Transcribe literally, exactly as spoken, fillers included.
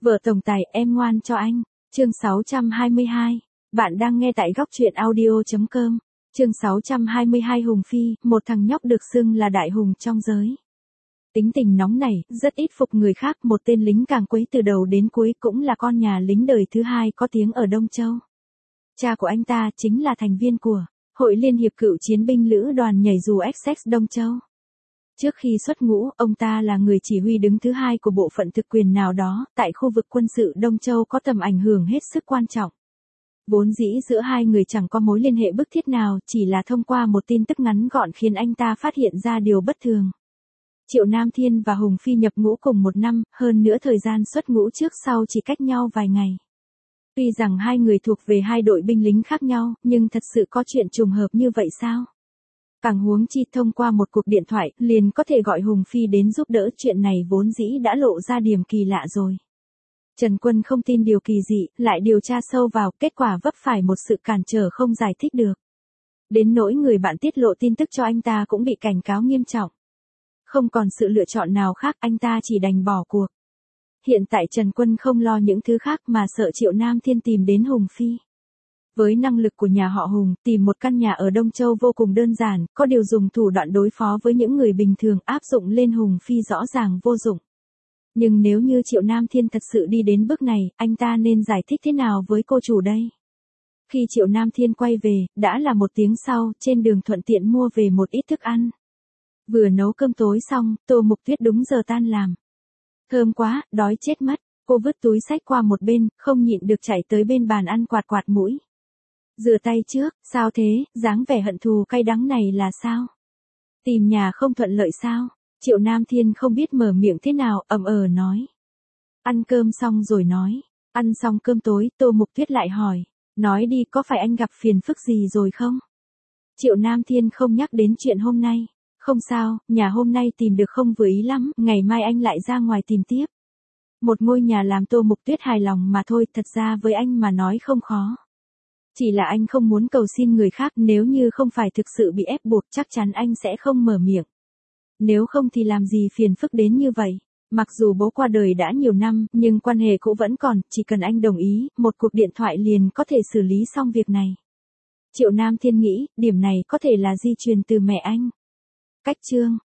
Vợ tổng tài em ngoan cho anh. Chương sáu trăm hai mươi hai. Bạn đang nghe tại góc truyện audio chấm com. Chương sáu trăm hai mươi hai Hùng Phi, một thằng nhóc được xưng là đại hùng trong giới. Tính tình nóng nảy, rất ít phục người khác, một tên lính càng quấy từ đầu đến cuối, cũng là con nhà lính đời thứ hai có tiếng ở Đông Châu. Cha của anh ta chính là thành viên của Hội Liên hiệp Cựu chiến binh Lữ đoàn nhảy dù Essex Đông Châu. Trước khi xuất ngũ, ông ta là người chỉ huy đứng thứ hai của bộ phận thực quyền nào đó, tại khu vực quân sự Đông Châu có tầm ảnh hưởng hết sức quan trọng. Vốn dĩ giữa hai người chẳng có mối liên hệ bức thiết nào, chỉ là thông qua một tin tức ngắn gọn khiến anh ta phát hiện ra điều bất thường. Triệu Nam Thiên và Hùng Phi nhập ngũ cùng một năm, hơn nữa thời gian xuất ngũ trước sau chỉ cách nhau vài ngày. Tuy rằng hai người thuộc về hai đội binh lính khác nhau, nhưng thật sự có chuyện trùng hợp như vậy sao? Càng huống chi thông qua một cuộc điện thoại, liền có thể gọi Hùng Phi đến giúp đỡ, chuyện này vốn dĩ đã lộ ra điểm kỳ lạ rồi. Trần Quân không tin điều kỳ dị, lại điều tra sâu vào, kết quả vấp phải một sự cản trở không giải thích được. Đến nỗi người bạn tiết lộ tin tức cho anh ta cũng bị cảnh cáo nghiêm trọng. Không còn sự lựa chọn nào khác, anh ta chỉ đành bỏ cuộc. Hiện tại Trần Quân không lo những thứ khác mà sợ Triệu Nam Thiên tìm đến Hùng Phi. Với năng lực của nhà họ Hùng, tìm một căn nhà ở Đông Châu vô cùng đơn giản, có điều dùng thủ đoạn đối phó với những người bình thường áp dụng lên Hùng Phi rõ ràng vô dụng. Nhưng nếu như Triệu Nam Thiên thật sự đi đến bước này, anh ta nên giải thích thế nào với cô chủ đây? Khi Triệu Nam Thiên quay về, đã là một tiếng sau, trên đường thuận tiện mua về một ít thức ăn. Vừa nấu cơm tối xong, Tô Mục Tuyết đúng giờ tan làm. Thơm quá, đói chết mất, cô vứt túi xách qua một bên, không nhịn được chạy tới bên bàn ăn quạt quạt mũi. Rửa tay trước, sao thế, dáng vẻ hận thù cay đắng này là sao? Tìm nhà không thuận lợi sao? Triệu Nam Thiên không biết mở miệng thế nào, ậm ờ nói. Ăn cơm xong rồi nói. Ăn xong cơm tối, Tô Mục Tuyết lại hỏi. Nói đi, có phải anh gặp phiền phức gì rồi không? Triệu Nam Thiên không nhắc đến chuyện hôm nay. Không sao, nhà hôm nay tìm được không vừa ý lắm, ngày mai anh lại ra ngoài tìm tiếp. Một ngôi nhà làm Tô Mục Tuyết hài lòng mà thôi, thật ra với anh mà nói không khó. Chỉ là anh không muốn cầu xin người khác, nếu như không phải thực sự bị ép buộc chắc chắn anh sẽ không mở miệng. Nếu không thì làm gì phiền phức đến như vậy. Mặc dù bố qua đời đã nhiều năm, nhưng quan hệ cũ vẫn còn, chỉ cần anh đồng ý, một cuộc điện thoại liền có thể xử lý xong việc này. Triệu Nam Thiên nghĩ, điểm này có thể là di truyền từ mẹ anh. Cách chương,